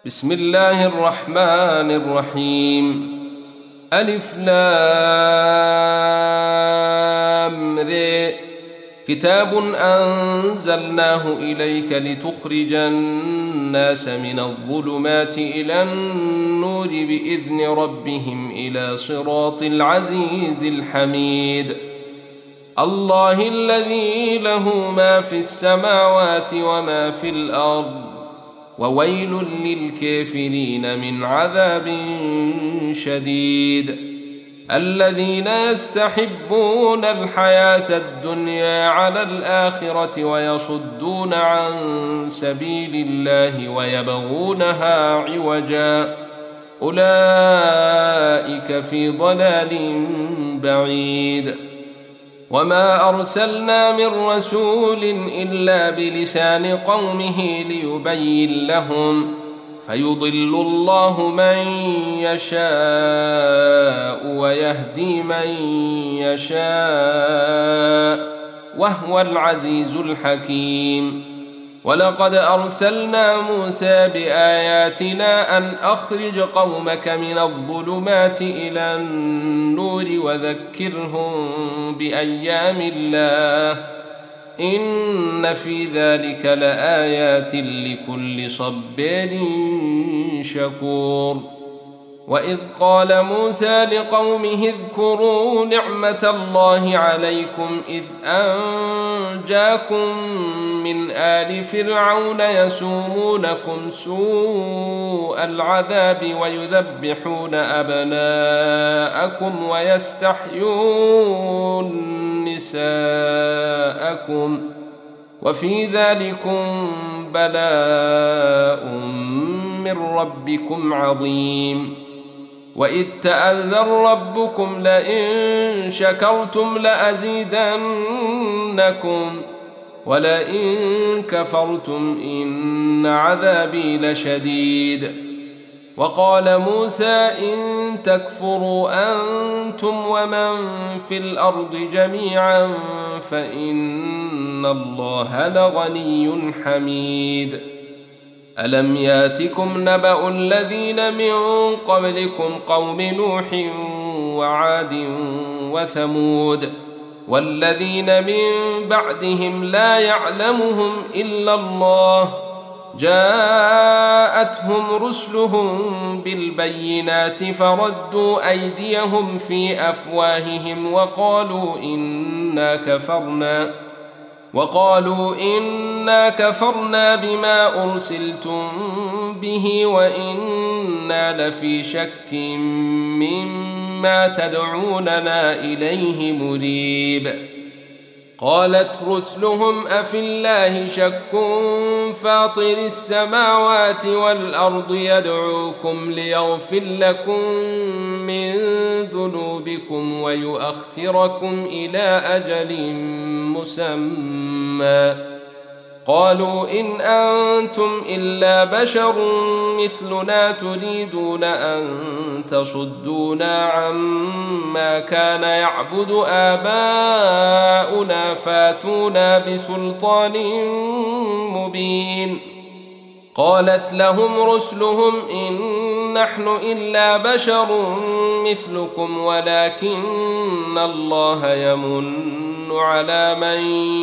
بسم الله الرحمن الرحيم. ألف لام ر. كتاب أنزلناه إليك لتخرج الناس من الظلمات إلى النور بإذن ربهم إلى صراط العزيز الحميد. الله الذي له ما في السماوات وما في الأرض، وويل للكافرين من عذاب شديد. الذين يستحبون الحياة الدنيا على الآخرة ويصدون عن سبيل الله ويبغونها عوجا، أولئك في ضلال بعيد. وما أرسلنا من رسول إلا بلسان قومه ليبين لهم، فيضل الله من يشاء ويهدي من يشاء، وهو العزيز الحكيم. ولقد أرسلنا موسى بآياتنا أن أخرج قومك من الظلمات إلى النور وذكرهم بأيام الله، إن في ذلك لآيات لكل صبار شكور. وإذ قال موسى لقومه اذكروا نعمة الله عليكم إذ أنجاكم من آل فرعون يسومونكم سوء العذاب ويذبحون أبناءكم ويستحيون نساءكم، وفي ذلكم بلاء من ربكم عظيم. وإذ تأذن ربكم لئن شكرتم لأزيدنكم ولئن كفرتم إن عذابي لشديد. وقال موسى إن تكفروا أنتم ومن في الأرض جميعا فإن الله لغني حميد. ألم ياتكم نبأ الذين من قبلكم قوم نوح وعاد وثمود والذين من بعدهم لا يعلمهم إلا الله، جاءتهم رسلهم بالبينات فردوا أيديهم في أفواههم وقالوا إنا كفرنا بما أرسلتم به وإنا لفي شك مما تدعوننا إليه مريب. قالت رسلهم أفي الله شك فاطر السماوات والأرض يدعوكم ليغفر لكم من ذنوبكم ويؤخركم إلى أجل مسمى. قالوا إن أنتم إلا بشر مثلنا تريدون أن تصدونا عما كان يعبد آباؤنا فاتونا بسلطان مبين. قالت لهم رسلهم إن نحن إلا بشر مثلكم ولكن الله يمن على من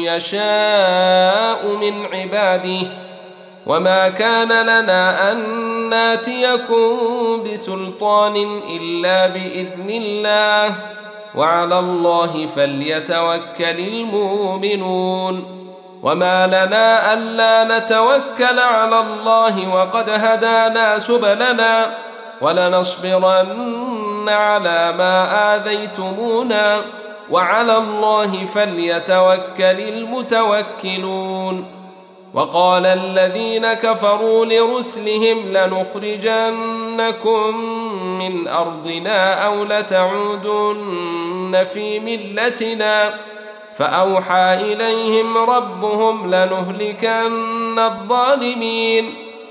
يشاء من عباده، وما كان لنا أن ناتيكم بسلطان إلا بإذن الله، وعلى الله فليتوكل المؤمنون. وما لنا ألا نتوكل على الله وقد هدانا سبلنا ولنصبرن على ما آذيتمونا، وعلى الله فليتوكل المتوكلون. وقال الذين كفروا لرسلهم لنخرجنكم من أرضنا أو لتعودن في ملتنا، فأوحى إليهم ربهم لنهلكن الظالمين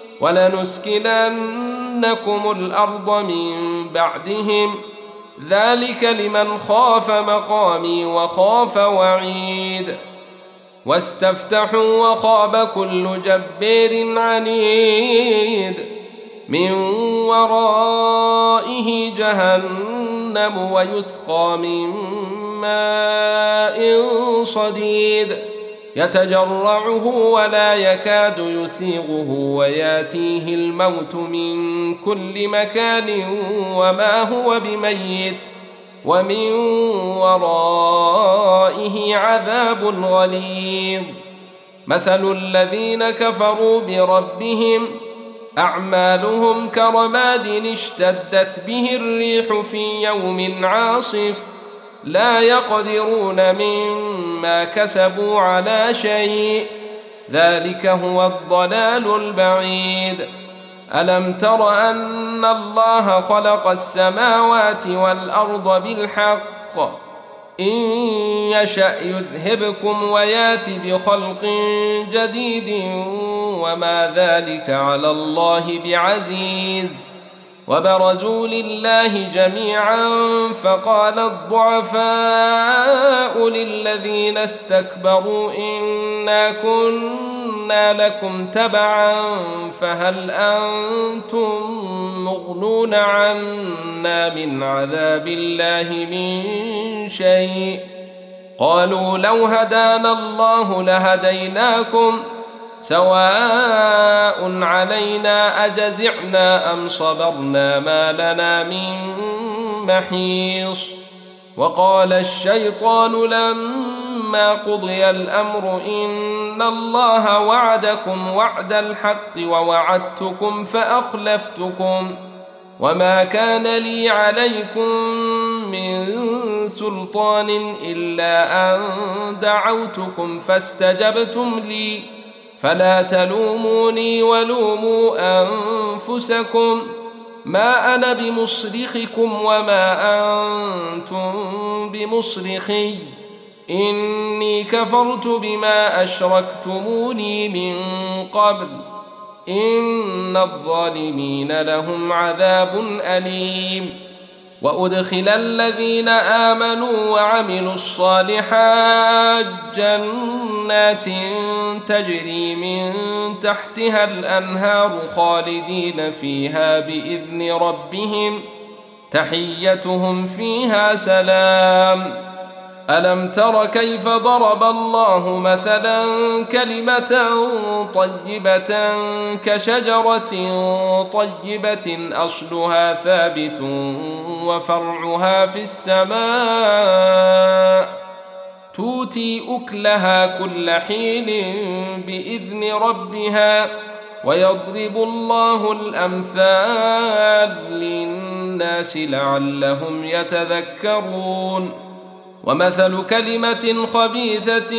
ولنسكننكم الأرض من بعدهم، ذلك لمن خاف مقامي وخاف وعيد. واستفتحوا وخاب كل جبار عنيد من ورائه جهنم ويسقى من ماء صديد يتجرعه ولا يكاد يسيغه وياتيه الموت من كل مكان وما هو بميت ومن ورائه عذاب غليظ. مثل الذين كفروا بربهم أعمالهم كرماد اشتدت به الريح في يوم عاصف لا يقدرون مما كسبوا على شيء ذلك هو الضلال البعيد. ألم تر أن الله خلق السماوات والأرض بالحق إن يشأ يذهبكم ويات بخلق جديد وما ذلك على الله بعزيز. وبرزوا لله جميعا فقال الضعفاء للذين استكبروا إنا كنا لكم تبعا فهل أنتم مغنون عنا من عذاب الله من شيء قالوا لو هدانا الله لهديناكم سواء علينا أجزعنا أم صبرنا ما لنا من محيص. وقال الشيطان لما قضي الأمر إن الله وعدكم وعد الحق ووعدتكم فأخلفتكم وما كان لي عليكم من سلطان إلا أن دعوتكم فاستجبتم لي فلا تلوموني ولوموا أنفسكم ما أنا بمصرخكم وما أنتم بمصرخي إني كفرت بما أشركتموني من قبل إن الظالمين لهم عذاب أليم. وأدخل الذين آمنوا وعملوا الصالحات جنات تجري من تحتها الأنهار خالدين فيها بإذن ربهم تحيتهم فيها سلام. ألم تر كيف ضرب الله مثلا كلمة طيبة كشجرة طيبة أصلها ثابت وفرعها في السماء تؤتي أكلها كل حين بإذن ربها ويضرب الله الأمثال للناس لعلهم يتذكرون. ومثل كلمة خبيثة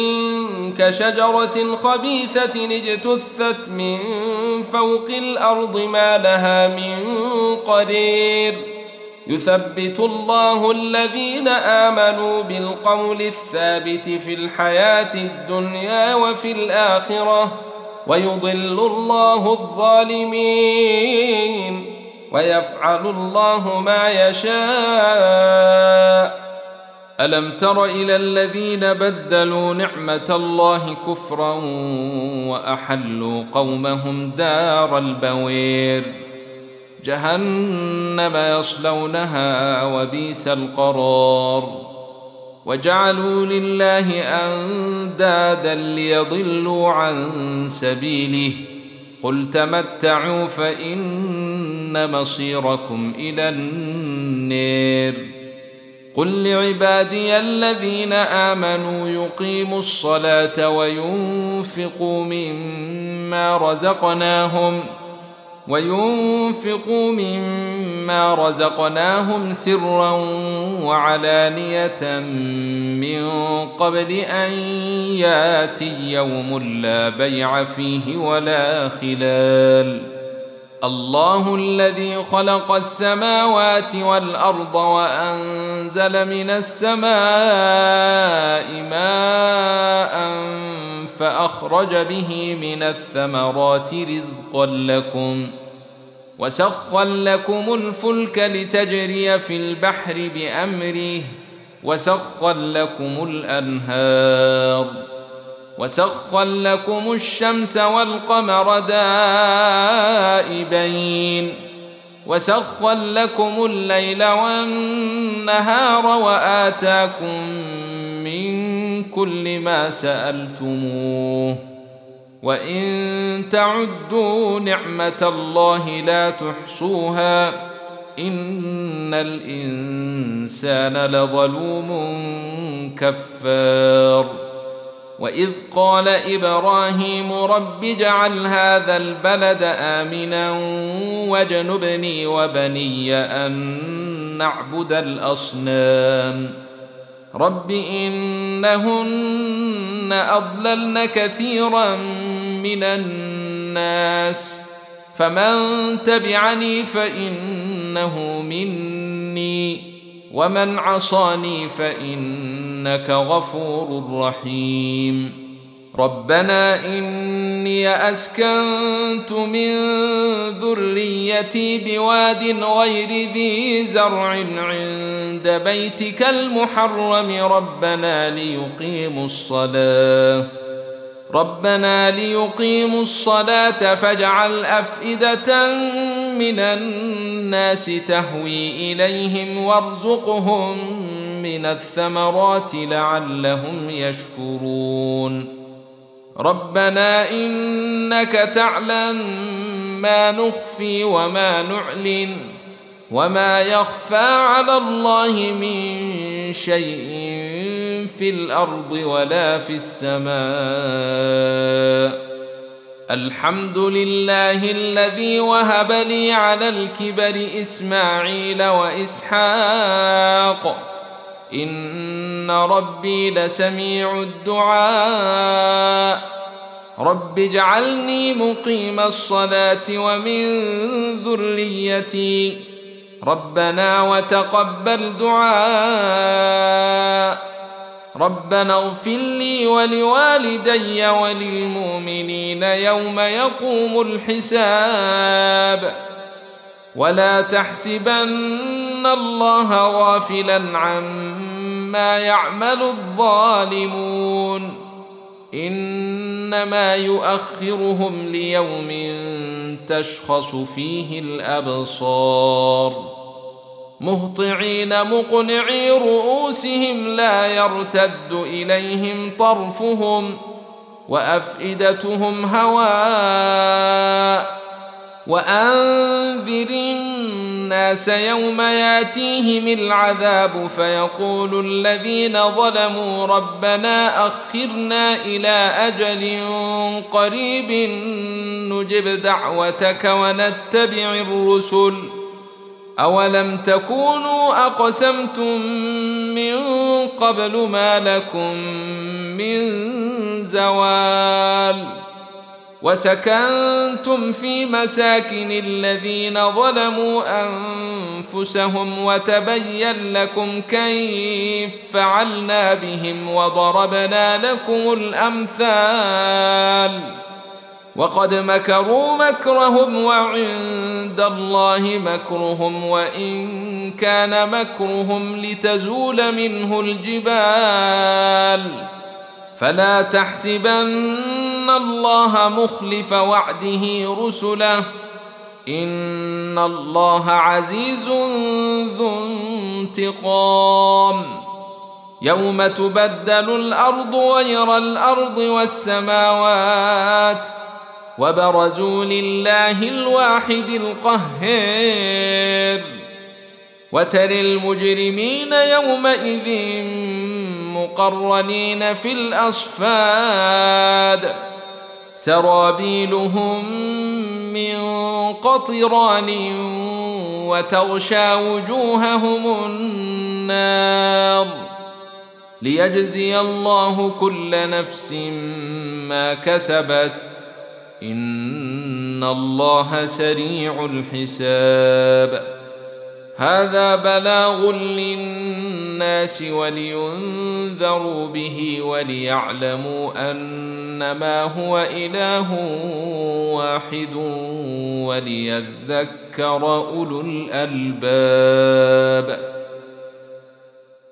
كشجرة خبيثة اجتثت من فوق الأرض ما لها من قرير يثبت الله الذين آمنوا بالقول الثابت في الحياة الدنيا وفي الآخرة ويضل الله الظالمين ويفعل الله ما يشاء. ألم تر إلى الذين بدلوا نعمة الله كفرا وأحلوا قومهم دار البوير جهنم يصلونها وبئس القرار وجعلوا لله أندادا ليضلوا عن سبيله قل تمتعوا فإن مصيركم إلى النار. قل لعبادي الذين آمنوا يقيموا الصلاة وينفقوا مما رزقناهم سرا وعلانية من قبل أن ياتي يوم لا بيع فيه ولا خلال. الله الذي خلق السماوات والأرض وأنزل من السماء ماء فأخرج به من الثمرات رزقا لكم وسخر لكم الفلك لتجري في البحر بأمره وسخر لكم الأنهار وسخر لكم الشمس والقمر دائبين وسخر لكم الليل والنهار وآتاكم من كل ما سألتموه وإن تعدوا نعمة الله لا تحصوها إن الإنسان لظلوم كفار وإذ قال إبراهيم رب اجعل هذا البلد آمنا واجنبني وبني أن نعبد الأصنام رب إنهن أضللن كثيرا من الناس فمن تبعني فإنه مني ومن عصاني فإنك غفور رحيم ربنا إني أسكنت من ذريتي بواد غير ذي زرع عند بيتك المحرم ربنا ليقيموا الصلاة فاجعل أفئدة من الناس تهوي إليهم وارزقهم من الثمرات لعلهم يشكرون ربنا إنك تعلم ما نخفي وما نعلن وما يخفى على الله من شيء في الأرض ولا في السماء الحمد لله الذي وهب لي على الكبر إسماعيل وإسحاق إن ربي لسميع الدعاء رب اجعلني مقيم الصلاة ومن ذريتي ربنا وتقبل دعاء ربنا اغفر لي ولوالدي وللمؤمنين يوم يقوم الحساب ولا تحسبن الله غافلا عما يعمل الظالمون إنما يؤخرهم ليوم تشخص فيه الأبصار مهطعين مقنعي رؤوسهم لا يرتد إليهم طرفهم وأفئدتهم هواء وأنذر الناس يوم ياتيهم العذاب فيقول الذين ظلموا ربنا أخرنا إلى أجل قريب نجب دعوتك ونتبع الرسل أولم تكونوا أقسمتم من قبل ما لكم من زوال وسكنتم في مساكن الذين ظلموا أنفسهم وتبين لكم كيف فعلنا بهم وضربنا لكم الأمثال وقد مكروا مكرهم وعند الله مكرهم وإن كان مكرهم لتزول منه الجبال فلا تحسبن الله مخلف وعده رسله إن الله عزيز ذو انتقام يوم تبدل الأرض غير الأرض والسماوات وبرزوا لله الواحد القهار وترى المجرمين يومئذ مقرنين في الأصفاد سرابيلهم من قطران وتغشى وجوههم النار ليجزي الله كل نفس ما كسبت إن الله سريع الحساب هذا بلاغ للناس ولينذروا به وليعلموا أنما هو إله واحد وليذكر أولو الألباب